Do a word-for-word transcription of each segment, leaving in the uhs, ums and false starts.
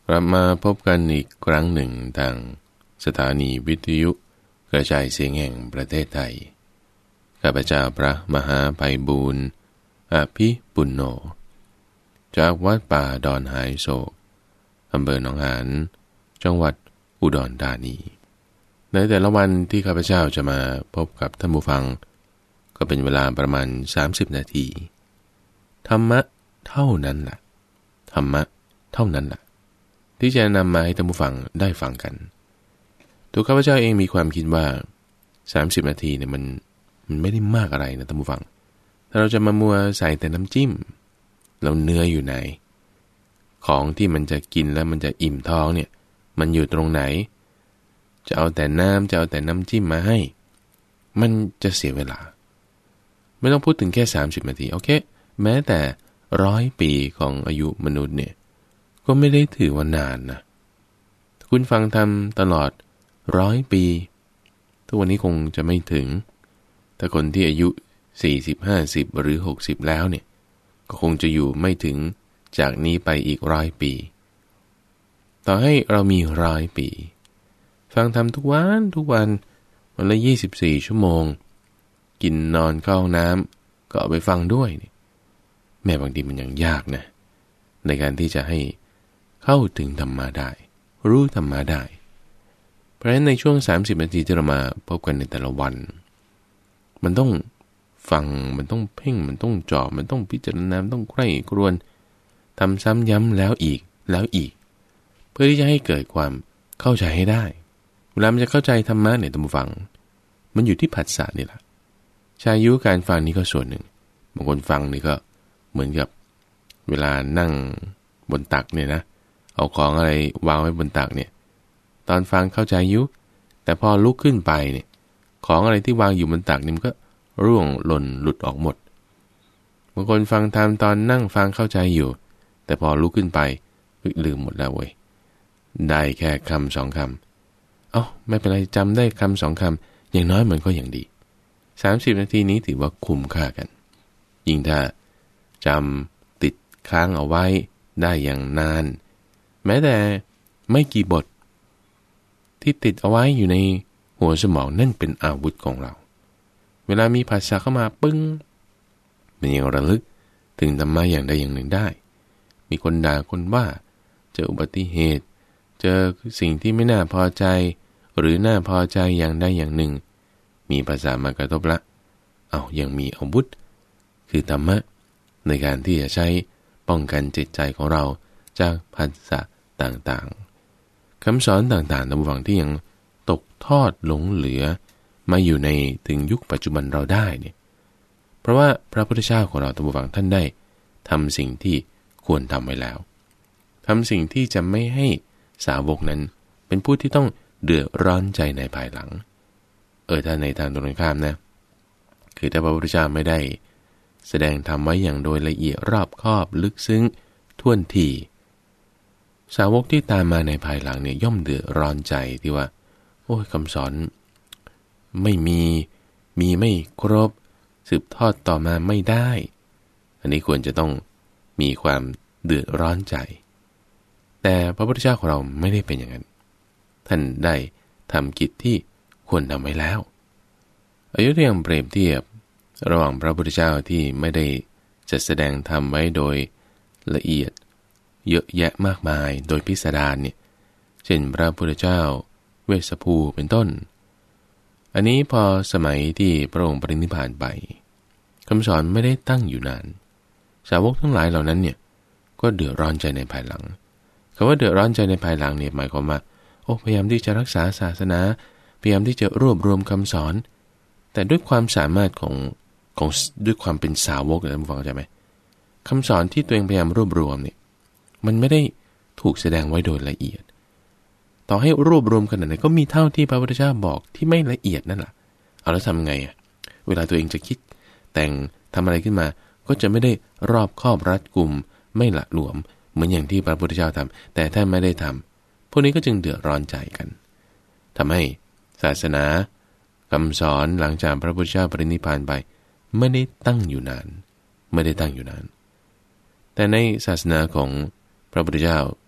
กลับมาพบกันอีกครั้งหนึ่งทางสถานีวิทยุกระจายเสียงแห่งประเทศไทยข้าพเจ้าพระมหาไพบูลย์อภิปุณโญจากวัดป่าดอนหายโศกอำเภอหนองหานจังหวัดอุดรธานีในแต่ละวันที่ข้าพเจ้าจะมาพบกับท่านผู้ฟังก็เป็นเวลาประมาณสามสิบนาทีธรรมะเท่านั้นล่ะธรรมะเท่านั้นล่ะที่จะนำมาให้ท่านผู้ฟังได้ฟังกันตัวข้าพเจ้าเองมีความคิดว่าสามสิบนาทีเนี่ยมันมันไม่ได้มากอะไรนะท่านผู้ฟังถ้าเราจะมามัวใส่แต่น้ำจิ้มเราเนื้ออยู่ไหนของที่มันจะกินแล้วมันจะอิ่มท้องเนี่ยมันอยู่ตรงไหนจะเอาแต่น้ำจะเอาแต่น้ำจิ้มมาให้มันจะเสียเวลาไม่ต้องพูดถึงแค่สามสิบนาทีโอเคแม้แต่ร้อยปีของอายุมนุษย์เนี่ยก็ไม่ได้ถือว่านานนะคุณฟังทำตลอดร้อยปีทุกวันนี้คงจะไม่ถึงแต่คนที่อายุสี่สิบ ห้าสิบหรือหกสิบแล้วเนี่ยก็คงจะอยู่ไม่ถึงจากนี้ไปอีกร้อยปีต่อให้เรามีร้อยปีฟังทำทุกวันทุกวันวันละยี่สิบสี่ชั่วโมงกินนอนเข้าห้องน้ำก็เอาไปฟังด้วยนี่แม้บางทีมันยังยากนะในการที่จะให้เข้าถึงธรรมะได้รู้ธรรมะได้เพราะฉะนั้นในช่วงสามสิบนาทีที่เรามาพบกันในแต่ละวันมันต้องฟังมันต้องเพ่งมันต้องจ่อมันต้องพิจารณาต้องใคร่ครวญทำซ้ำย้ำแล้วอีกแล้วอีกเพื่อที่จะให้เกิดความเข้าใจให้ได้เวลามันจะเข้าใจธรรมะเนี่ยท่านผู้ฟังมันอยู่ที่ผัสสะนี่แหละชายุการฟังนี่ก็ส่วนหนึ่งบางคนฟังนี่ก็เหมือนกับเวลานั่งบนตักเนี่ยนะเอาของอะไรวางไว้บนตักเนี่ยตอนฟังเข้าใจยุแต่พอลุกขึ้นไปเนี่ยของอะไรที่วางอยู่บนตักนี่มันก็ร่วงหล่นหลุดออกหมดบางคนฟังตามตอนนั่งฟังเข้าใจอยู่แต่พอลุกขึ้นไปลืมหมดแล้วเว้ยได้แค่คำสองคำเอ้าไม่เป็นไรจำได้คำสองคำอย่างน้อยมันก็อย่างดีสามสิบนาทีนี้ถือว่าคุ้มค่ากันยิ่งถ้าจำติดค้างเอาไว้ได้อย่างนานแม้แต่ไม่กี่บทที่ติดเอาไว้อยู่ในหัวสมองนั่นเป็นอาวุธของเราเวลามีภาษาเข้ามาปึ้งมันยังระลึกถึงธรรมะอย่างใดอย่างหนึ่งได้มีคนด่าคนว่าเจออุบัติเหตุเจอสิ่งที่ไม่น่าพอใจหรือน่าพอใจอย่างใดอย่างหนึ่งมีภาษามากระทบละเอายังมีอาวุธคือธรรมะในการที่จะใช้ป้องกันจิตใจของเราจากภาษาต่างๆคำสอนต่างๆในระหว่างที่ยังตกทอดหลงเหลือมาอยู่ในถึงยุคปัจจุบันเราได้เนี่ยเพราะว่าพระพุทธเจ้าของเราท่านผู้ฟังท่านได้ทำสิ่งที่ควรทำไว้แล้วทำสิ่งที่จะไม่ให้สาวกนั้นเป็นผู้ที่ต้องเดือดร้อนใจในภายหลังเออถ้าในทางตรงข้ามนะคือถ้าพระพุทธเจ้าไม่ได้แสดงธรรมไว้อย่างโดยละเอียดรอบคอบลึกซึ้งท่วนทีสาวกที่ตามมาในภายหลังเนี่ยย่อมเดือดร้อนใจที่ว่าโอ้ยคำสอนไม่มีมีไม่ครบสืบทอดต่อมาไม่ได้อันนี้ควรจะต้องมีความเดือดร้อนใจแต่พระพุทธเจ้าของเราไม่ได้เป็นอย่างนั้นท่านได้ทำกิจที่ควรทำไว้แล้วอายุอย่างเปรียบเทียบระหว่างพระพุทธเจ้าที่ไม่ได้จัดแสดงธรรมไว้โดยละเอียดเยอะแยะมากมายโดยพิสดารเนี่ยเช่นพระพุทธเจ้าเวสสภูเป็นต้นอันนี้พอสมัยที่พระองค์ปรินิพพานไปคำสอนไม่ได้ตั้งอยู่นานสาวกทั้งหลายเหล่านั้นเนี่ยก็เดือดร้อนใจในภายหลังคำว่าเดือดร้อนใจในภายหลังเนี่ยหมายความว่าโอ้พยายามที่จะรักษาศาสนาพยายามที่จะรวบรวมคำสอนแต่ด้วยความสามารถของของด้วยความเป็นสาวกท่านฟังเข้าใจไหมคำสอนที่ตัวเองพยายามรวบรวมเนี่ยมันไม่ได้ถูกแสดงไว้โดยละเอียดต่อให้รวบรวมขนาดไหนก็มีเท่าที่พระพุทธเจ้าบอกที่ไม่ละเอียดนั่นแหละเอาแล้วทำไงอ่ะเวลาตัวเองจะคิดแต่งทำอะไรขึ้นมาก็จะไม่ได้รอบคอบรัดกุมไม่หละหลวมเหมือนอย่างที่พระพุทธเจ้าทำแต่ถ้าไม่ได้ทำพวกนี้ก็จึงเดือดร้อนใจกันทำให้ศาสนาคำสอนหลังจากพระพุทธเจ้าปรินิพพานไปไม่ได้ตั้งอยู่นานไม่ได้ตั้งอยู่นานแต่ในศาสนาของพระพุทธเจ้า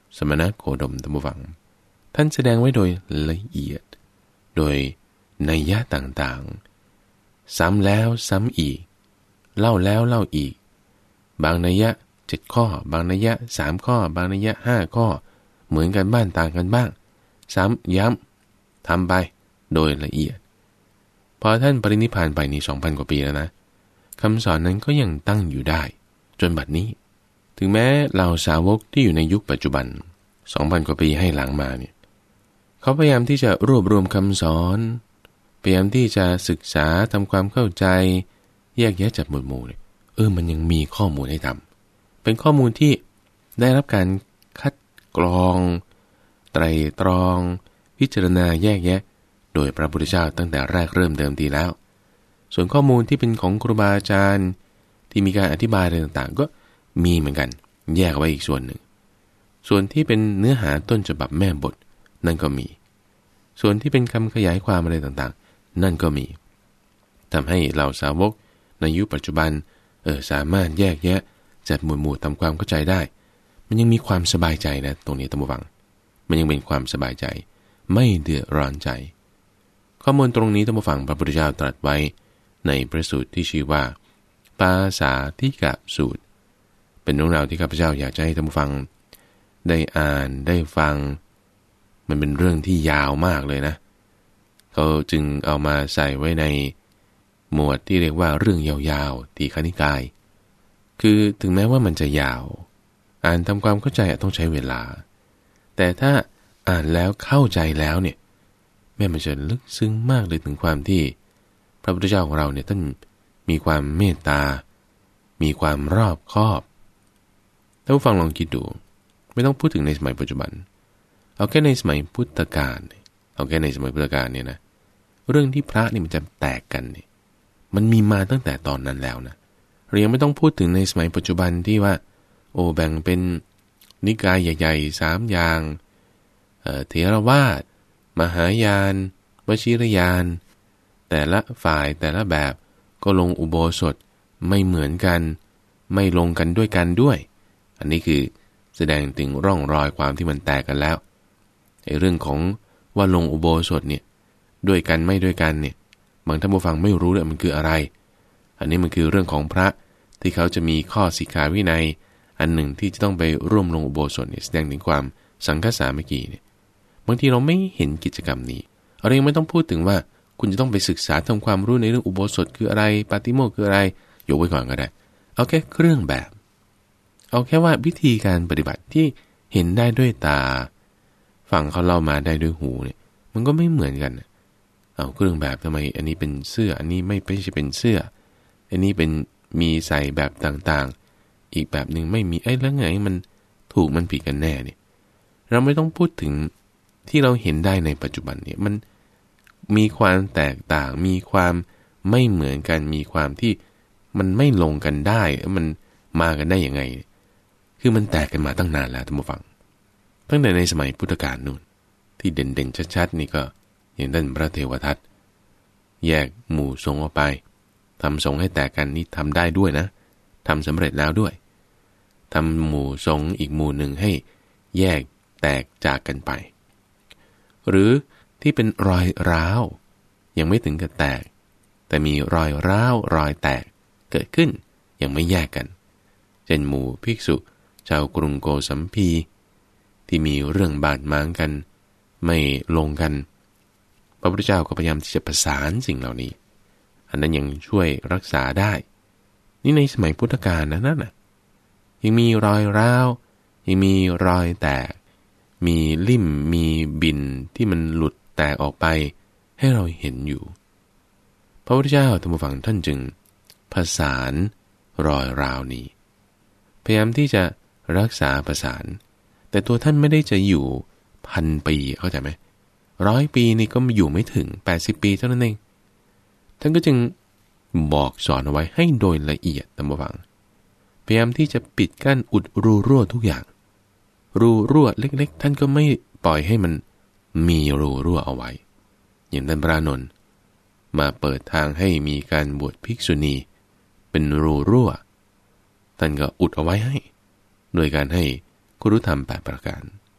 สมณโคดมตัมวังท่านแสดงไว้โดยละเอียดโดยนัยยะต่างๆซ้ำแล้วซ้ำอีกเล่าแล้วเล่าอีกบางนัยยะเจ็ดข้อบางนัยยะสามข้อบางนัยยะห้าข้อเหมือนกันบ้างต่างกันบ้างซ้ำย้ำทำไปโดยละเอียดพอท่านปรินิพพานไปนี่ สองพัน กว่าปีแล้วนะคำสอนนั้นก็ยังตั้งอยู่ได้จนบัดนี้ถึงแม้เหล่าสาวกที่อยู่ในยุคปัจจุบัน สองพัน กว่าปีให้หลังมาเนี่ยเขาพยายามที่จะรวบรวมคำสอนพยายามที่จะศึกษาทำความเข้าใจแยกแยะจัดหมวดหมู่เนี่ยเออมันยังมีข้อมูลให้ทำเป็นข้อมูลที่ได้รับการคัดกรองไตรตรองพิจารณาแยกแยะโดยพระพุทธเจ้าตั้งแต่แรกเริ่มเดิมทีแล้วส่วนข้อมูลที่เป็นของครูบาอาจารย์ที่มีการอธิบายอะไรต่างๆก็มีเหมือนกันแยกไว้อีกส่วนหนึ่งส่วนที่เป็นเนื้อหาต้นฉบับแม่บทนั่นก็มีส่วนที่เป็นคำขยายความอะไรต่างๆนั่นก็มีทำให้เหล่าสาวกในยุคปัจจุบันเออสามารถแยกแยะจัดหมวดหมู่ทำความเข้าใจได้มันยังมีความสบายใจนะตรงนี้ท่านผู้ฟังมันยังเป็นความสบายใจไม่เดือดร้อนใจข้อมูลตรงนี้ท่านผู้ฟังพระพุทธเจ้าตรัสไว้ในพระสูตรที่ชื่อว่าปาสาธิกสูตรเป็นเรื่องราวที่ข้าพเจ้าอยากจะให้ท่านผู้ฟังได้อ่านได้ฟังมันเป็นเรื่องที่ยาวมากเลยนะเขาจึงเอามาใส่ไว้ในหมวดที่เรียกว่าเรื่องยาวๆทีฆนิกายคือถึงแม้ว่ามันจะยาวอ่านทำความเข้าใจต้องใช้เวลาแต่ถ้าอ่านแล้วเข้าใจแล้วเนี่ยแม่มันจะลึกซึ้งมากเลยถึงความที่พระพุทธเจ้าของเราเนี่ยท่านมีความเมตตามีความรอบคอบถ้าผู้ฟังลองคิดดูไม่ต้องพูดถึงในสมัยปัจจุบันเอาแค่ในสมัยพุทธกาลเอาแค่ในสมัยพุทธกาลเนี่ยนะเรื่องที่พระนี่มันจะแตกกันเนี่ยมันมีมาตั้งแต่ตอนนั้นแล้วนะเรายังไม่ต้องพูดถึงในสมัยปัจจุบันที่ว่าโอ้แบ่งเป็นนิกายใหญ่ๆสามอย่างเอ่อเถรวาทมหายานวชิรยานแต่ละฝ่ายแต่ละแบบก็ลงอุโบสถไม่เหมือนกันไม่ลงกันด้วยกันด้วยอันนี้คือแสดงถึงร่องรอยความที่มันแตกกันแล้วไอ้เรื่องของว่าลงอุโบสถเนี่ยด้วยกันไม่ด้วยกันเนี่ยบางท่านผู้ฟังไม่รู้เลยมันคืออะไรอันนี้มันคือเรื่องของพระที่เขาจะมีข้อสิกขาวินัยอันหนึ่งที่จะต้องไปร่วมลงอุโบสถเนี่ยแสดงถึงความสังฆสามัคคีเนี่ยบางทีเราไม่เห็นกิจกรรมนี้เรายังไม่ต้องพูดถึงว่าคุณจะต้องไปศึกษาทำความรู้ในเรื่องอุโบสถคืออะไรปาติโมกข์คืออะไรยกไว้ก่อนก็ได้เอาแค่เครื่องแบบเอาแค่ว่าวิธีการปฏิบัติที่เห็นได้ด้วยตาฟังเขาเล่ามาได้ด้วยหูเนี่ยมันก็ไม่เหมือนกันเอาเครื่องแบบทำไมอันนี้เป็นเสื้ออันนี้ไม่ใช่เป็นเสื้ออันนี้เป็นมีใส่แบบต่างๆอีกแบบหนึ่งไม่มีไอ้แล้วไงมันถูกมันผิดกันแน่เนี่ยเราไม่ต้องพูดถึงที่เราเห็นได้ในปัจจุบันเนี่ยมันมีความแตกต่างมีความไม่เหมือนกันมีความที่มันไม่ลงกันได้มันมากันได้ยังไงคือมันแตกกันมาตั้งนานแล้วท่านผู้ฟังตั้งแต่ในสมัยพุทธกาลนู่นที่เด่นๆชัดๆนี่ก็อย่างท่านพระเทวทัตแยกหมู่สงฆ์ออกไปทำสงฆ์ให้แตกกันนี่ทำได้ด้วยนะทำสำเร็จแล้วด้วยทำหมู่สงฆ์อีกหมู่หนึ่งให้แยกแตกจากกันไปหรือที่เป็นรอยร้าวยังไม่ถึงกับแตกแต่มีรอยร้าวรอยแตกเกิดขึ้นยังไม่แยกกันเช่นหมู่ภิกษุชาวกรุงโกสัมพีที่มีเรื่องบาดหมางกันไม่ลงกันพระพุทธเจ้าก็พยายามที่จะประสานสิ่งเหล่านี้อันนั้นยังช่วยรักษาได้นี่ในสมัยพุทธกาลนะนั่นน่ะยังมีรอยร้าวยังมีรอยแตกมีลิ่มมีบินที่มันหลุดแตกออกไปให้เราเห็นอยู่พระพุทธเจ้าธรรมฟังท่านจึงผสานรอยราวนี้พยายามที่จะรักษาประสานแต่ตัวท่านไม่ได้จะอยู่พันปีเข้าใจไหมร้อยปีนี่ก็อยู่ไม่ถึงแปดสิบปีเท่านั้นเองท่านก็จึงบอกสอนเอาไว้ให้โดยละเอียดท่านผู้ฟังพยายามที่จะปิดกั้นอุดรูรั่วทุกอย่างรูรั่วเล็กๆท่านก็ไม่ปล่อยให้มันมีรูรั่วเอาไว้อย่างท่านพระอานนท์มาเปิดทางให้มีการบวชภิกษุณีเป็นรูรั่วท่านก็อุดเอาไว้ให้โดยการให้คุรุธรรมแปดประการ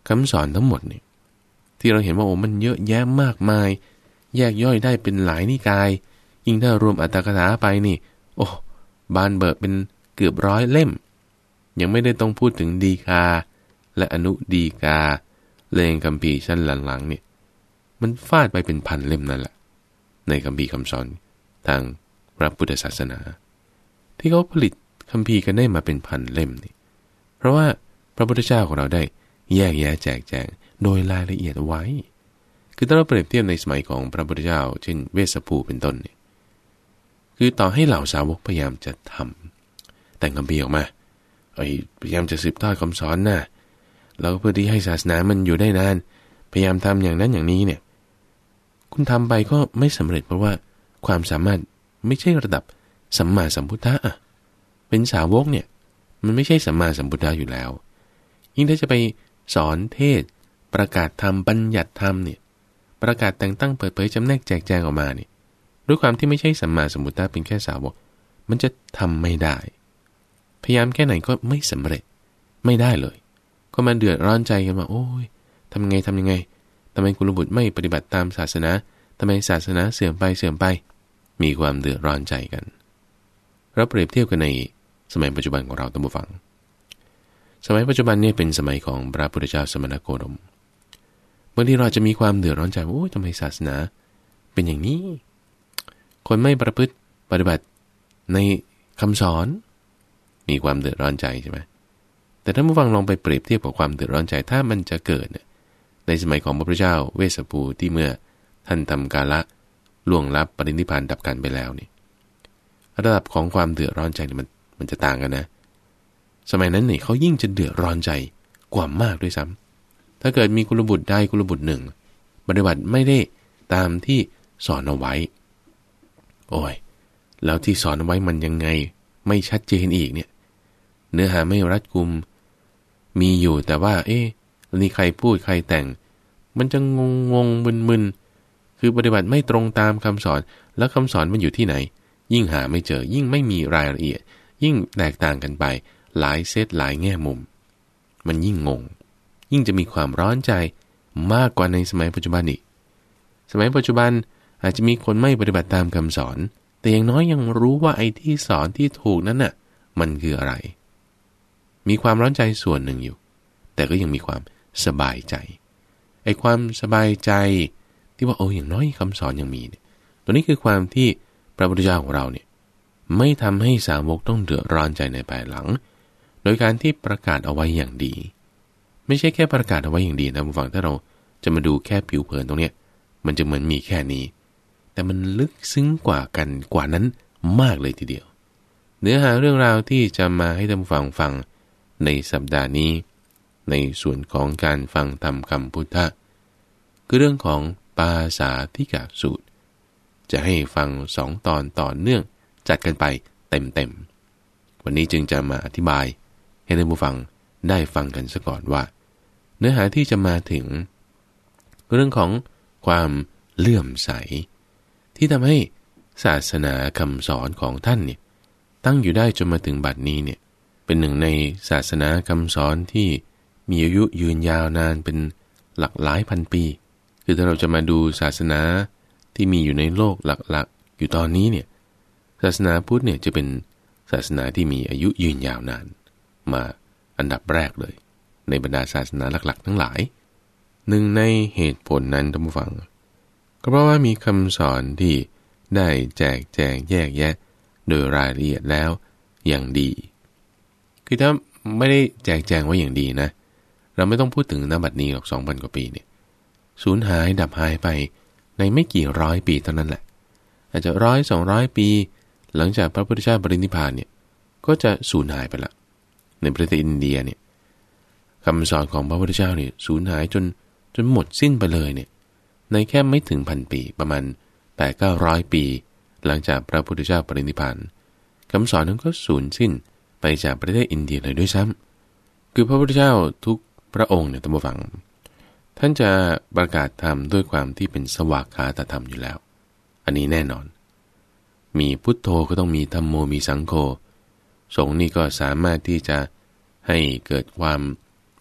คำสอนทั้งหมดเนี่ยที่เราเห็นว่าโอ้มันเยอะแยะมากมายแยกย่อยได้เป็นหลายนิกายยิ่งถ้ารวมอัตถกถาไปนี่โอ้บานเบิกเป็นเกือบร้อยเล่มยังไม่ได้ต้องพูดถึงดีกาและอนุดีกาเลงคัมภีร์ชั้นหลังๆเนี่ยมันฟาดไปเป็นพันเล่มนั่นแหละในคัมภีร์คำสอนทางพระพุทธศาสนาที่เขาผลิตคัมภีร์กันได้มาเป็นพันเล่มนี่เพราะว่าพระพุทธเจ้าของเราได้แยกแยะแจกแจงโดยรายละเอียดไว้คือถ้าเราเปรียบเทียบในสมัยของพระพุทธเจ้าเช่นเวสสภูเป็นต้นเนี่ยคือต่อให้เหล่าสาวกพยายามจะทำแต่งคัมภีร์ออกมาไอ้พยายามจะสืบทอดคำสอนน่ะแล้วเพื่อที่ให้ศาสนามันอยู่ได้นานพยายามทำอย่างนั้นอย่างนี้เนี่ยคุณทำไปก็ไม่สำเร็จเพราะว่าความสามารถไม่ใช่ระดับสัมมาสัมพุทธะอ่ะเป็นสาวกเนี่ยมันไม่ใช่สัมมาสัมพุทธะอยู่แล้วยิ่งถ้าจะไปสอนเทศประกาศธรรมบัญญัติธรรมเนี่ยประกาศแต่งตั้งเปิดเผยจำแนกแจกแจงออกมาเนี่ยด้วยความที่ไม่ใช่สัมมาสัมพุทธะเป็นแค่สาวกมันจะทำไม่ได้พยายามแค่ไหนก็ไม่สำเร็จไม่ได้เลยก็มาเดือดร้อนใจกันว่าโอ้ยทำไงทำยังไงทำไมกุลบุตรไม่ปฏิบัติตามศาสนาทำไมศาสนาเสื่อมไปเสื่อมไปมีความเดือดร้อนใจกันเราเปรียบเทียบกันในสมัยปัจจุบันของเราท่านผู้ฟังสมัยปัจจุบันเนี่ยเป็นสมัยของพระพุทธเจ้าสมณโคดมบางทีเราจะมีความเดือดร้อนใจว่าโอ้ยทำไมศาสนาเป็นอย่างนี้คนไม่ประพฤติปฏิบัติในคำสอนมีความเดือดร้อนใจใช่ไหมแต่ถ้าผู้ฟังลองไปเปรียบเทียบกับความเดือดร้อนใจถ้ามันจะเกิดในสมัยของพระพุทธเจ้าเวสสภูที่เมื่อท่านทำกาละล่วงลับปรินิพพานดับกันไปแล้วนี่ระดับของความเดือดร้อนใจนี่มันมันจะต่างกันนะสมัยนั้นเนี่ยเขายิ่งจะเดือดร้อนใจกว่ามากด้วยซ้ำถ้าเกิดมีกุลบุตรใดกุลบุตรหนึ่งปฏิบัติไม่ได้ตามที่สอนเอาไว้โอ้ยแล้วที่สอนเอาไว้มันยังไงไม่ชัดเจนอีกเนี่ยเนื้อหาไม่รัดกุมมีอยู่แต่ว่าเอ๊ะนี่ใครพูดใครแต่งมันจะงงงงมึนมึนคือปฏิบัติไม่ตรงตามคำสอนแล้วคำสอนมันอยู่ที่ไหนยิ่งหาไม่เจอยิ่งไม่มีรายละเอียดยิ่งแตกต่างกันไปหลายเซตหลายแง่มุมมันยิ่งงงยิ่งจะมีความร้อนใจมากกว่าในสมัยปัจจุบันอีกสมัยปัจจุบันอาจจะมีคนไม่ปฏิบัติตามคำสอนแต่อย่างน้อยยังรู้ว่าไอ้ที่สอนที่ถูกนั้นน่ะมันคืออะไรมีความร้อนใจส่วนหนึ่งอยู่แต่ก็ยังมีความสบายใจไอ้ความสบายใจที่ว่าโอ้อย่างน้อยคำสอนยังมีเนี่ยตัวนี้คือความที่พระพุทธเจ้าของเราเนี่ยไม่ทำให้สาวกต้องเดือดร้อนใจในภายหลังโดยการที่ประกาศเอาไว้อย่างดีไม่ใช่แค่ประกาศเอาไว้อย่างดีนะผู้ฟังถ้าเราจะมาดูแค่ผิวเผินตรงเนี้ยมันจะเหมือนมีแค่นี้แต่มันลึกซึ้งกว่ากันกว่านั้นมากเลยทีเดียวเนื้อหาเรื่องราวที่จะมาให้ท่านผู้ฟังฟังในสัปดาห์นี้ในส่วนของการฟังธรรมคำพุทธะคือเรื่องของปาสาธิกสูตรจะให้ฟังสองตอนต่อเนื่องจัดกันไปเต็มๆวันนี้จึงจะมาอธิบายให้ท่านผู้ฟังได้ฟังกันซะก่อนว่าเนื้อหาที่จะมาถึงเรื่องของความเลื่อมใสที่ทำให้ศาสนาคำสอนของท่านเนี่ยตั้งอยู่ได้จนมาถึงบัดนี้เนี่ยเป็นหนึ่งในศาสนาคำสอนที่มีอายุยืนยาวนานเป็นหลักหลายพันปีคือถ้าเราจะมาดูศาสนาที่มีอยู่ในโลกหลักๆอยู่ตอนนี้เนี่ยศาสนาพุทธเนี่ยจะเป็นศาสนาที่มีอายุยืนยาวนานมาอันดับแรกเลยในบรรดาศาสนาหลักๆทั้งหลายหนึ่งในเหตุผลนั้นท่านผู้ฟังก็เพราะว่ามีคำสอนที่ได้แจกแจงแยกแยะโดยรายละเอียดแล้วอย่างดีคือถ้าไม่ได้แจกแจงไว้อย่างดีนะเราไม่ต้องพูดถึงณบัดนี้หรอก สองพัน กว่าปีเนี่ยสูญหายดับหายไปในไม่กี่ร้อยปีเท่านั้นแหละอาจจะร้อยสองร้อยปีหลังจากพระพุทธเจ้าปรินิพพานเนี่ยก็จะสูญหายไปละในประเทศอินเดียเนี่ยคำสอนของพระพุทธเจ้าเนี่ยสูญหายจนจนหมดสิ้นไปเลยเนี่ยในแค่ไม่ถึงพันปีประมาณ แปดถึงเก้าร้อย ปีหลังจากพระพุทธเจ้าปรินิพพานคำสอนนั้นก็สูญสิ้นไปจากประเทศอินเดียเลยด้วยซ้ำคือพระพุทธเจ้าทุกพระองค์เนี่ยท่านผู้ฟังท่านจะประกาศธรรมด้วยความที่เป็นสวากขาตธรรมอยู่แล้วอันนี้แน่นอนมีพุทโธก็ต้องมีธัมโมมีสังโฆสงฆ์นี่ก็สามารถที่จะให้เกิดความ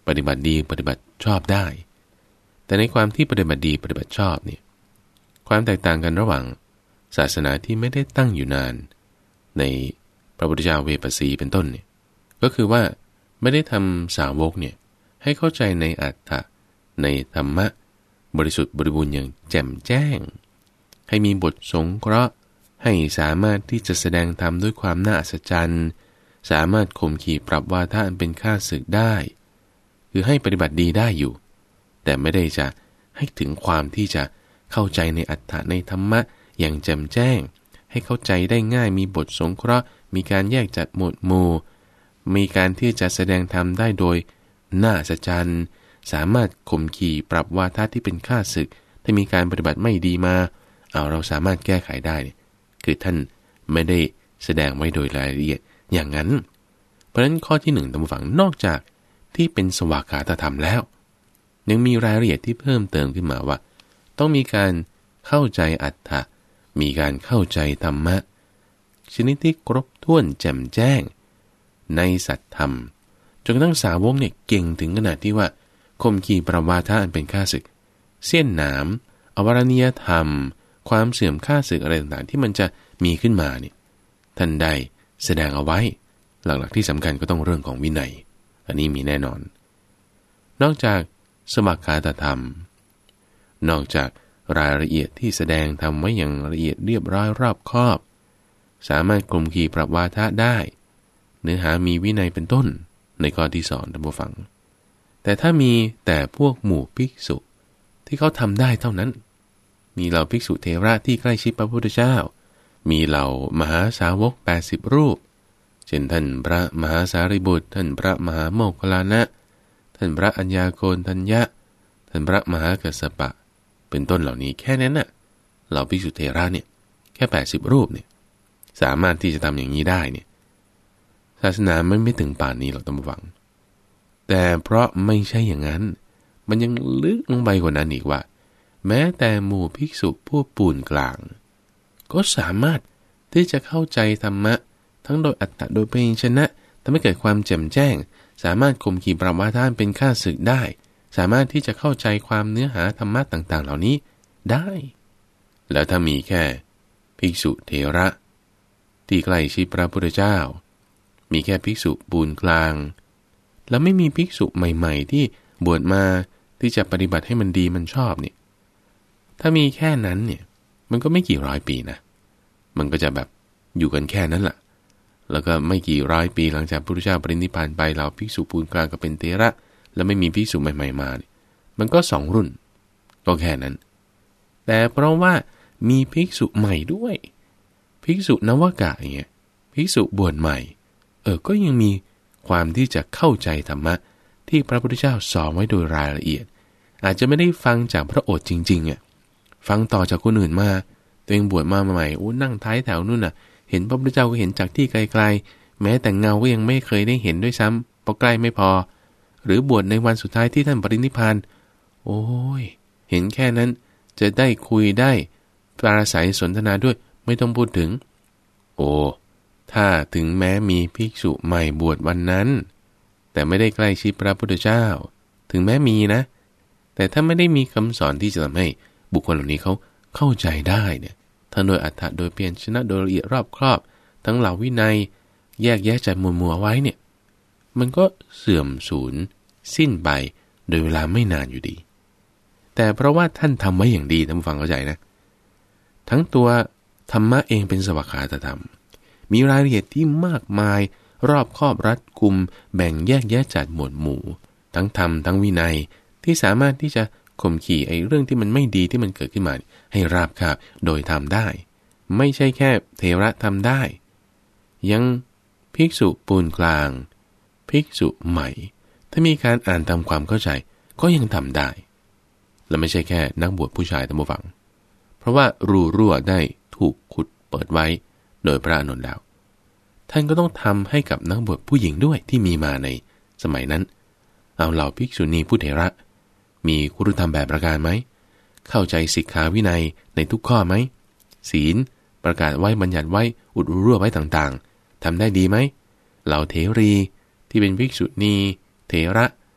ปฏิบัติดีปฏิบัติชอบได้แต่ในความที่ปฏิบัติดีปฏิบัติชอบเนี่ยความแตกต่างกันระหว่างศาสนาที่ไม่ได้ตั้งอยู่นานในพระพุทธเจ้าเวปัสสีเป็นต้นเนี่ยก็คือว่าไม่ได้ทำสาวกเนี่ยให้เข้าใจในอัตถะในธรรมะบริสุทธิ์บริบูรณ์อย่างแจ่มแจ้งให้มีบทสงเคราะห์ให้สามารถที่จะแสดงธรรมด้วยความน่าอัศจรรย์สามารถข่มขีปรับวาทะอันเป็นข้าศึกได้คือให้ปฏิบัติดีได้อยู่แต่ไม่ได้จะให้ถึงความที่จะเข้าใจในอัตถะในธรรมะอย่างแจ่มแจ้งให้เข้าใจได้ง่ายมีบทสงเคราะห์มีการแยกจัดหมวดหมู่มีการที่จะแสดงธรรมได้โดยน่าอัศจรรย์สามารถข่มขีปรับวาทะที่เป็นข้าศึกถ้ามีการปฏิบัติไม่ดีมาเอาเราสามารถแก้ไขได้คือท่านไม่ได้แสดงไว้โดยรายละเอียดอย่างนั้นเพราะฉะนั้นข้อที่หนึ่งท่านผู้ฟังนอกจากที่เป็นสวากขาตธรรมแล้วยังมีรายละเอียดที่เพิ่มเติมขึ้นมาว่าต้องมีการเข้าใจอัตถะมีการเข้าใจธรรมะชนิดที่ครบถ้วนแจ่มแจ้งในสัตธรรมจนกระทั่งสาวกเนี่ยเก่งถึงขนาดที่ว่าข่มขีปรับวาทะอันเป็นข้าศึกเสี้ยนหนามอวรณียธรรมความเสื่อมข้าศึกอะไรต่างๆที่มันจะมีขึ้นมาเนี่ยท่านได้แสดงเอาไว้หลักๆที่สำคัญก็ต้องเรื่องของวินัยอันนี้มีแน่นอนนอกจากสวากขาตธรรมนอกจากรายละเอียดที่แสดงทำไว้อย่างละเอียดเรียบร้อยรอบคอบสามารถข่มขีปรับวาทะได้เนื้อหามีวินัยเป็นต้นในข้อที่สองท่านผู้ฟังแต่ถ้ามีแต่พวกหมู่ภิกษุที่เขาทำได้เท่านั้นมีเหล่าภิกษุเถระที่ใกล้ชิดพระพุทธเจ้ามีเหล่ามหาสาวกแปดสิบรูปเช่นท่านพระมหาสารีบุตรท่านพระมหาโมคคัลลานะท่านพระอัญญาโกณทัญญะท่านพระมหากัสสปะเป็นต้นเหล่านี้แค่นั้นน่ะเหล่าภิกษุเถระเนี่ยแค่แปดสิบรูปเนี่ยสามารถที่จะทำอย่างนี้ได้เนี่ยศาสนาไม่ไม่ถึงป่านนี้หรอกท่านผู้ฟังแต่เพราะไม่ใช่อย่างนั้นมันยังลึกลงไปกว่านั้นอีกว่าแม้แต่หมู่ภิกษุผู้ปูนกลางก็สามารถที่จะเข้าใจธรรมะทั้งโดยอัตตะโดยพยัญชนะทำให้เกิดความแจ่มแจ้งสามารถข่มขีปรับวาทะเป็นข้าศึกได้สามารถที่จะเข้าใจความเนื้อหาธรรมะต่างๆเหล่านี้ได้แล้วถ้ามีแค่ภิกษุเถระที่ใกล้ชิดพระพุทธเจ้ามีแค่ภิกษุปูนกลางแล้วไม่มีภิกษุใหม่ๆที่บวชมาที่จะปฏิบัติให้มันดีมันชอบเนี่ยถ้ามีแค่นั้นเนี่ยมันก็ไม่กี่ร้อยปีนะมันก็จะแบบอยู่กันแค่นั้นแหละแล้วก็ไม่กี่ร้อยปีหลังจากพระพุทธเจ้าปรินิพพานไปเราภิกษุปูนกลางก็เป็นเถระแล้วไม่มีภิกษุใหม่ๆมาเนี่ยมันก็สองรุ่นก็แค่นั้นแต่เพราะว่ามีภิกษุใหม่ด้วยภิกษุนวากะอย่างเงี้ยภิกษุบวชใหม่เออก็ยังมีความที่จะเข้าใจธรรมะที่พระพุทธเจ้าสอนไว้โดยรายละเอียดอาจจะไม่ได้ฟังจากพระโอษฐ์จริงๆอ่ะฟังต่อจากคนอื่นมาตัวเองบวชมาใหม่โอ้นั่งท้ายแถวนู่นน่ะเห็นพระพุทธเจ้าก็เห็นจากที่ไกลๆแม้แต่เงาก็ยังไม่เคยได้เห็นด้วยซ้ำเพราะใกล้ไม่พอหรือบวชในวันสุดท้ายที่ท่านปรินิพพานโอ้ยเห็นแค่นั้นจะได้คุยได้ปราศัยสนทนาด้วยไม่ต้องพูดถึงโอ้ถ้าถึงแม้มีภิกษุใหม่บวชวันนั้นแต่ไม่ได้ใกล้ชิดพระพุทธเจ้าถึงแม้มีนะแต่ถ้าไม่ได้มีคำสอนที่จะทำให้บุคคลเหล่านี้เขาเข้าใจได้เนี่ยทั้งโดยอัตถะโดยพยัญชนะโดยละเอียดรอบครอบทั้งเหล่าวินัยแยกแยะจัดหมวดหมู่ไว้เนี่ยมันก็เสื่อมสูญสิ้นไปโดยเวลาไม่นานอยู่ดีแต่เพราะว่าท่านทำไว้อย่างดีท่านฟังเข้าใจนะทั้งตัวธรรมะเองเป็นสวากขาตธรรมมีรายละเอียดที่มากมายรอบคอบรัดกุมแบ่งแยกแยะจัดหมวดหมู่ทั้งธรรมทั้งวินัยที่สามารถที่จะข่มขีไอ้เรื่องที่มันไม่ดีที่มันเกิดขึ้นมาให้ราบคาบโดยทำได้ไม่ใช่แค่เถระทำได้ยังภิกษุปูนกลางภิกษุใหม่ถ้ามีการอ่านทำความเข้าใจก็ยังทำได้และไม่ใช่แค่นักบวชผู้ชายท่านผู้ฟังเพราะว่ารูรั่วได้ถูกขุดเปิดไว้โดยพระอานนท์แล้วท่านก็ต้องทำให้กับนักบวชผู้หญิงด้วยที่มีมาในสมัยนั้นเอาเหล่าภิกษุณีผู้เถระมีคุณธรรมแบบประการไหมเข้าใจสิกขาวินัยในทุกข้อไหมศีลประกาศไว้บัญญัติไว้อุดรั่วไว้ต่างๆทำได้ดีไหมเหล่าเถรีที่เป็นภิกษุณีเถระ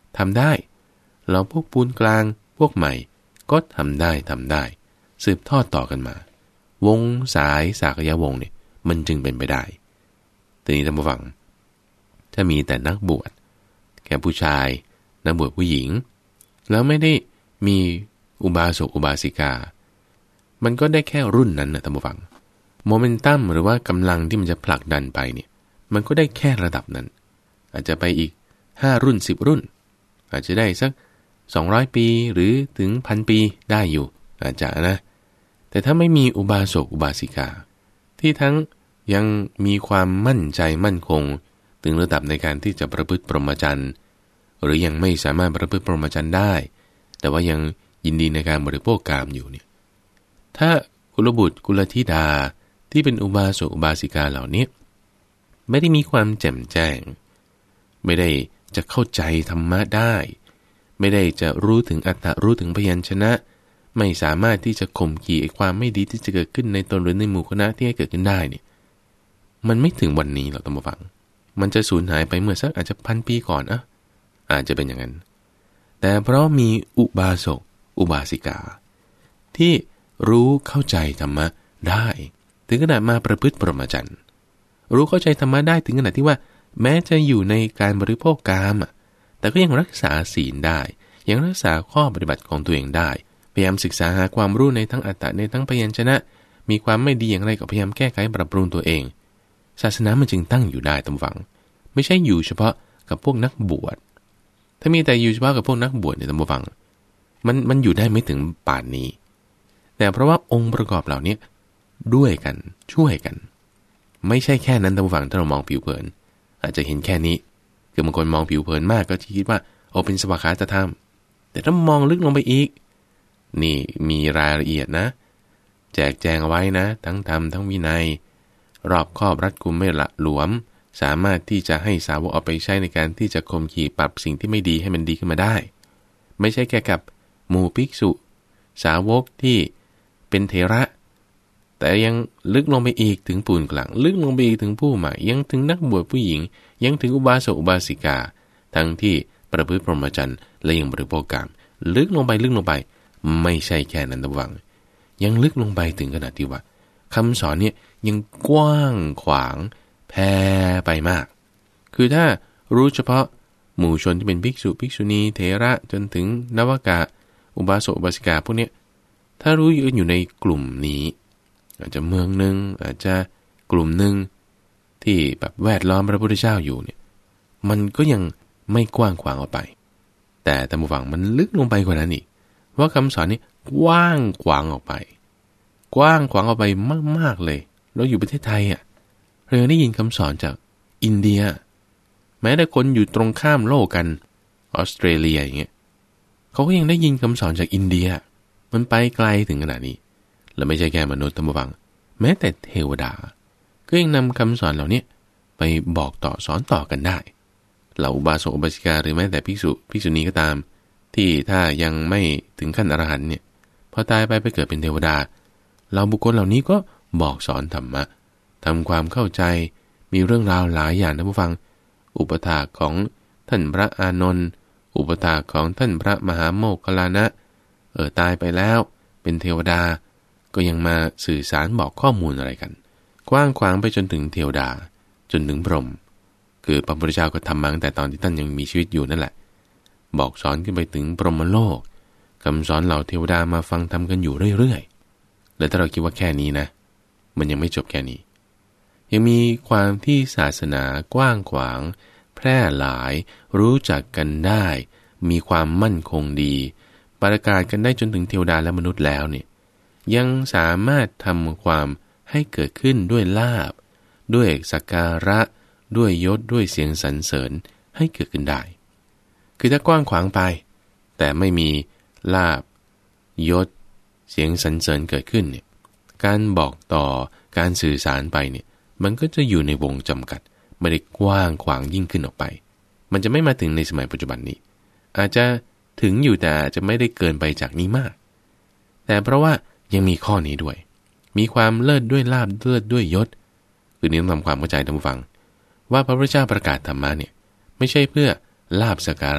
ทำได้เราพวกปูนกลางพวกใหม่ก็ทำได้ทำได้สืบทอดต่อกันมาวงสายสากยวงศ์เนี่ยมันจึงเป็นไปได้ทีนี้ท่านผู้ฟังถ้ามีแต่นักบวชแค่ผู้ชายนักบวชผู้หญิงแล้วไม่ได้มีอุบาสกอุบาสิกามันก็ได้แค่รุ่นนั้นนะท่านผู้ฟังโมเมนตัมหรือว่ากำลังที่มันจะผลักดันไปเนี่ยมันก็ได้แค่ระดับนั้นอาจจะไปอีกห้ารุ่นสิบรุ่นอาจจะได้สักสองร้อยปีหรือถึง หนึ่งพัน ปีได้อยู่อาจจะนะแต่ถ้าไม่มีอุบาสกอุบาสิกาที่ทั้งยังมีความมั่นใจมั่นคงถึงระดับในการที่จะประพฤติพรหมจรรย์หรือยังไม่สามารถประพฤติพรหมจรรย์ได้แต่ว่ายังยินดีในการบริโภคกามอยู่เนี่ยถ้ากุลบุตรกุลธิดาที่เป็นอุบาสกอุบาสิกาเหล่านี้ไม่ได้มีความแจ่มแจ้งไม่ได้จะเข้าใจธรรมะได้ไม่ได้จะรู้ถึงอัตตะรู้ถึงพยัญชนะไม่สามารถที่จะข่มขีความไม่ดีที่จะเกิดขึ้นในตนหรือในหมู่คณะที่ให้เกิดขึ้นได้เนี่ยมันไม่ถึงวันนี้หรอกท่านผู้ฟังมันจะสูญหายไปเมื่อสักอาจจะพันปีก่อนอ่ะอาจจะเป็นอย่างนั้นแต่เพราะมีอุบาสกอุบาสิกาที่รู้เข้าใจธรรมะได้ถึงขนาดมาประพฤติพรหมจรรย์รู้เข้าใจธรรมะได้ถึงขนาดที่ว่าแม้จะอยู่ในการบริโภคกามอ่ะแต่ก็ยังรักษาศีลได้ยังรักษาข้อปฏิบัติของตัวเองได้พยายามศึกษาหาความรู้ในทั้งอัตตะในทั้งพยัญชนะมีความไม่ดีอย่างไรก็พยายามแก้ไขปรับปรุงตัวเองศาสนามันจึงตั้งอยู่ได้ตามฝังไม่ใช่อยู่เฉพาะกับพวกนักบวชถ้ามีแต่อยู่เฉพาะกับพวกนักบวชเนี่ยตามฝังมันมันอยู่ได้ไม่ถึงป่านนี้แต่เพราะว่าองค์ประกอบเหล่านี้ด้วยกันช่วยกันไม่ใช่แค่นั้นตามฝังถ้าเรามองผิวเผินอาจจะเห็นแค่นี้คือบางคนมองผิวเผินมากก็คิดว่าโอเป็นสวากขาตธรรมแต่ถ้ามองลึกลงไปอีกนี่มีรายละเอียดนะแจกแจงเอาไว้นะทั้งธรรมทั้งวินัยรอบคอบรัดกุมไม่ละหลวมสามารถที่จะให้สาวกเอาไปใช้ในการที่จะข่มขีปรับสิ่งที่ไม่ดีให้มันดีขึ้นมาได้ไม่ใช่แค่กับหมู่ภิกษุสาวกที่เป็นเถระแต่ยังลึกลงไปอีกถึงปูนกลางลึกลงไปอีกถึงผู้ใหม่ยังถึงนักบวชผู้หญิงยังถึงอุบาสกอุบาสิกาทั้งที่ประพฤติพรหมจรรย์และยังบริโภคกามลึกลงไปลึกลงไปไม่ใช่แค่นั้นระวังยังลึกลงไปถึงขนาดที่ว่าคำสอนเนี่ยยังกว้างขวางแผ่ไปมากคือถ้ารู้เฉพาะหมู่ชนที่เป็นภิกษุภิกษุณีเถระจนถึงนวากะอุบาสกอุบาสิกาพวกเนี้ยถ้ารู้อยู่ในกลุ่มนี้อาจจะเมืองนึงอาจจะกลุ่มนึงที่แบบแวดล้อมพระพุทธเจ้าอยู่เนี่ยมันก็ยังไม่กว้างขวางออกไปแต่ท่านผู้ฟังมันลึกลงไปกว่านั้นอีกว่าคำสอนนี้กว้างขวางออกไปกว้างขวางออกไปมากๆเลยเราอยู่ประเทศไทยอ่ะเรายังได้ยินคำสอนจากอินเดียแม้แต่คนอยู่ตรงข้ามโลกกันออสเตรเลียอย่างเงี้ยเขาก็ยังได้ยินคำสอนจากอินเดียมันไปไกลถึงขนาดนี้และไม่ใช่แค่มนุษย์ท่านผู้ฟังแม้แต่เทวดาก็ยังนำคำสอนเหล่านี้ไปบอกต่อสอนต่อกันได้เหล่าอุบาสกอุบาสิกาหรือแม้แต่ภิกษุภิกษุณีก็ตามที่ถ้ายังไม่ถึงขั้นอรหันต์เนี่ยพอตายไปไปเกิดเป็นเทวดาเหล่าบุคคลเหล่านี้ก็บอกสอนธรรมะทำความเข้าใจมีเรื่องราวหลายอย่างท่านผู้ฟังอุปถากของท่านพระอานนท์อุปถากของท่านพระมหาโมคคัลลานะเออตายไปแล้วเป็นเทวดาก็ยังมาสื่อสารบอกข้อมูลอะไรกันกว้างขวางไปจนถึงเทวดาจนถึงพรหมคือพระพุทธเจ้าก็ทำมาตั้งแต่ตอนที่ท่านยังมีชีวิตอยู่นั่นแหละบอกสอนขึ้นไปถึงพรหมโลกคำสอนเหล่าเทวดามาฟังทำกันอยู่เรื่อยๆและถ้าเราคิดว่าแค่นี้นะมันยังไม่จบแค่นี้ยังมีความที่ศาสนากว้างขวางแพร่หลายรู้จักกันได้มีความมั่นคงดีประกาศกันได้จนถึงเทวดาและมนุษย์แล้วเนี่ยยังสามารถทำความให้เกิดขึ้นด้วยลาภด้วยสักการะด้วยยศด้วยเสียงสรรเสริญให้เกิดขึ้นได้คือถ้ากว้างขวางไปแต่ไม่มีลาภยศเสียงสรรเสริญเกิดขึ้นเนี่ยการบอกต่อการสื่อสารไปเนี่ยมันก็จะอยู่ในวงจำกัดไม่ได้กว้างขวางยิ่งขึ้นออกไปมันจะไม่มาถึงในสมัยปัจจุบันนี้อาจจะถึงอยู่แต่จะไม่ได้เกินไปจากนี้มากแต่เพราะว่ายังมีข้อนี้ด้วยมีความเลิศด้วยลาภเลิศด้วยยศคือนี้ต้องทำความเข้าใจท่านผู้ฟังว่าพระพุทธเจ้าประกาศธรรมะเนี่ยไม่ใช่เพื่อลาภสักการะ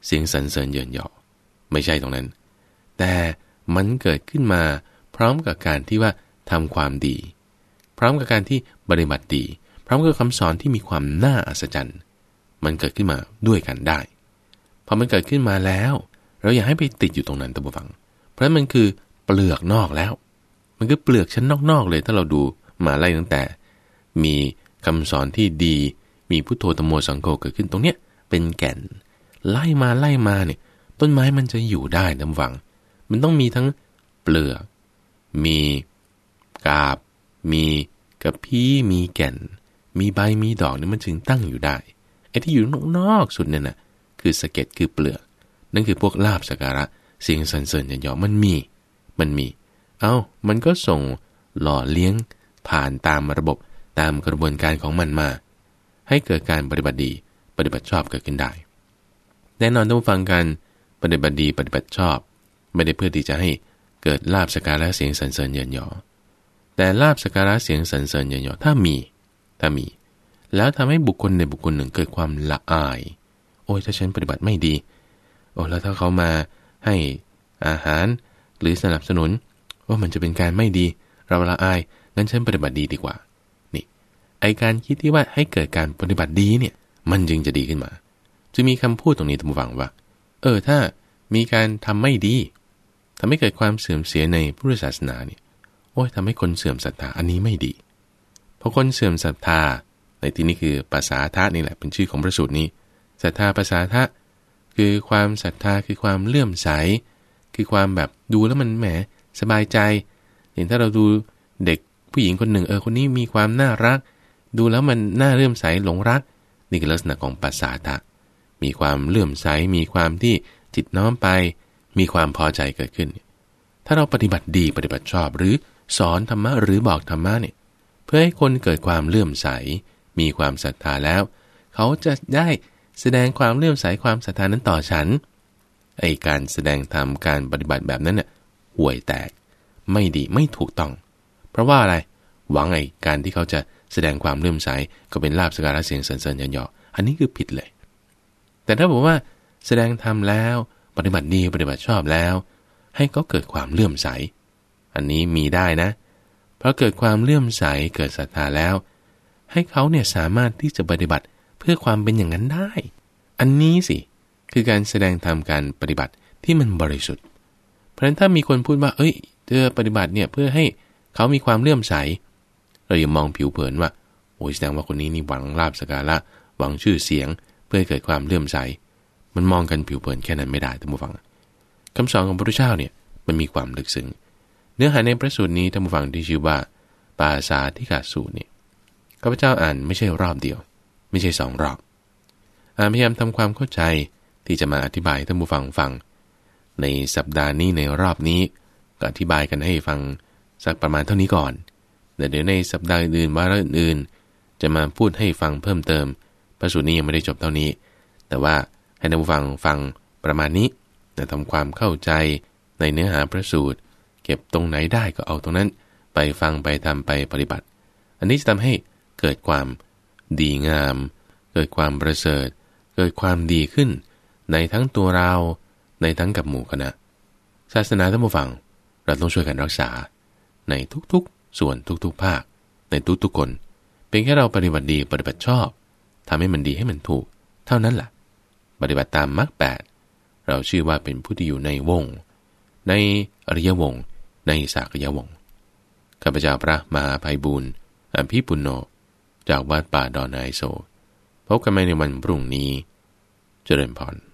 เสียงสรรเสริญเยินยอไม่ใช่ตรงนั้นแต่มันเกิดขึ้นมาพร้อมกับการที่ว่าทำความดีพร้อมกับการที่ปฏิบัติดีพร้อมกับคำสอนที่มีความน่าอัศจรรย์มันเกิดขึ้นมาด้วยกันได้พอมันเกิดขึ้นมาแล้วเราอย่าให้ไปติดอยู่ตรงนั้นตะบูฟังเพราะมันคือเปลือกนอกแล้วมันคือเปลือกชั้นนอกๆเลยถ้าเราดูมาไล่ตั้งแต่มีคำสอนที่ดีมีพุทโธธัมโมสังโฆเกิดขึ้นตรงเนี้ยเป็นแก่นไล่มาไล่มาเนี่ยต้นไม้มันจะอยู่ได้ตะบูฟังมันต้องมีทั้งเปลือกมีกาบมีกระพี้มีแก่นมีใบมีดอกเนี่ยมันจึงตั้งอยู่ได้ไอ้ที่อยู่นอกๆสุดเนี่ยนะคือสะเก็ดคือเปลือกนั่นคือพวกลาภสักการะเสียงสรรเสริญเยินยอมันมีมันมีเอ้ามันก็ส่งหล่อเลี้ยงผ่านตามระบบตามกระบวนการของมันมาให้เกิดการปฏิบัติดีปฏิบัติชอบเกิดขึ้นได้แน่นอนต้องฟังกันปฏิบัติดีปฏิบัติชอบไม่ได้เพื่อที่จะให้เกิดลาภสักการะเสียงสรรเสริญเยินยอแต่ลาภสักการะเสียงสรรเสริญเยินยอถ้ามีถ้ามีแล้วทำให้บุคคลในบุคคลหนึ่งเกิดความละอายโอ้ยถ้าฉันปฏิบัติไม่ดีโอ้แล้วถ้าเขามาให้อาหารหรือสนับสนุนว่ามันจะเป็นการไม่ดีเราละอายงั้นฉันปฏิบัติดีดีกว่านี่ไอการคิดที่ว่าให้เกิดการปฏิบัติดีเนี่ยมันจึงจะดีขึ้นมาจะมีคำพูดตรงนี้ท่านผู้ฟังว่าเออถ้ามีการทำไม่ดีทำให้เกิดความเสื่อมเสียในพุทธศาสนาเนี่ยโอ้ยทำให้คนเสื่อมศรัทธาอันนี้ไม่ดีเพราะคนเสื่อมศรัทธาในที่นี้คือภาษาทะนี่แหละเป็นชื่อของพระสูตรนี้ศรัทธาภาษาทะคือความศรัทธาคือความเลื่อมใสคือความแบบดูแล้วมันแหมสบายใจเห็นถ้าเราดูเด็กผู้หญิงคนหนึ่งเออคนนี้มีความน่ารักดูแล้วมันน่าเลื่อมใสหลงรักนี่คือลักษณะของภาษาทะมีความเลื่อมใสมีความที่จิตน้อมไปมีความพอใจเกิดขึ้นถ้าเราปฏิบัติดีปฏิบัติชอบหรือสอนธรรมะหรือบอกธรรมะเนี่ยเพื่อให้คนเกิดความเลื่อมใสมีความศรัทธาแล้วเขาจะได้แสดงความเลื่อมใสความศรัทธานั้นต่อฉันไอการแสดงธรรมการปฏิบัติแบบนั้นเนี่ยห่วยแตกไม่ดีไม่ถูกต้องเพราะว่าอะไรหวังไอการที่เขาจะแสดงความเลื่อมใสก็เป็นลาภสักการะเสียงสรรเสริญเยินยออันนี้คือผิดเลยแต่ถ้าบอกว่าแสดงธรรมแล้วปฏิบัติดีปฏิบัติชอบแล้วให้เขาเกิดความเลื่อมใสอันนี้มีได้นะเพราะเกิดความเลื่อมใสเกิดศรัทธาแล้วให้เขาเนี่ยสามารถที่จะปฏิบัติเพื่อความเป็นอย่างนั้นได้อันนี้สิคือการแสดงธรรมการปฏิบัติที่มันบริสุทธิ์เพราะฉะนั้นถ้ามีคนพูดว่าเอ้ยเธอปฏิบัติเนี่ยเพื่อให้เขามีความเลื่อมใสเราอย่ามองผิวเผินว่าโอ้ยแสดงว่าคนนี้นี่หวังลาภสักการะหวังชื่อเสียงเพื่อให้เกิดความเลื่อมใสมันมองกันผิวเผินแค่นั้นไม่ได้ท่านผู้ฟังคำสอนของพระพุทธเจ้าเนี่ยมันมีความลึกซึ้งเนื้อหาในพระสูตรนี้ท่านผู้ฟังที่ชื่อว่าปาสาธิกสูตรเนี่ยข้าพเจ้าอ่านไม่ใช่รอบเดียวไม่ใช่สองรอบอ่านพยายามทำความเข้าใจที่จะมาอธิบายท่านผู้ฟังฟังในสัปดาห์นี้ในรอบนี้ก็อธิบายกันให้ฟังสักประมาณเท่านี้ก่อนเดี๋ยวในสัปดาห์อื่นวาระอื่นๆจะมาพูดให้ฟังเพิ่มเติมพระสูตรนี้ยังไม่ได้จบเท่านี้แต่ว่าให้ท่านผู้ฟังฟังประมาณนี้แต่ทำความเข้าใจในเนื้อหาพระสูตรเก็บตรงไหนได้ก็เอาตรงนั้นไปฟังไปทำไปปฏิบัติอันนี้จะทำให้เกิดความดีงามเกิดความประเสริฐเกิดความดีขึ้นในทั้งตัวเราในทั้งกับหมู่คณะศาสนาท่านผู้ฟังเราต้องช่วยกันรักษาในทุกๆส่วนทุกๆภาคในทุกๆคนเป็นแค่เราปฏิบัติดีปฏิบัติชอบทำให้มันดีให้มันถูกเท่านั้นแหละปฏิบัติตามมรรคแปดเราชื่อว่าเป็นผู้ที่อยู่ในวงในอริยวงศ์ในสากยวงศ์ข้าพเจ้าพระมหาไพบูลย์อภิปุณโญจากวัดป่าดอนไฮโซพบกันใหม่ในวันพรุ่งนี้เจริญพร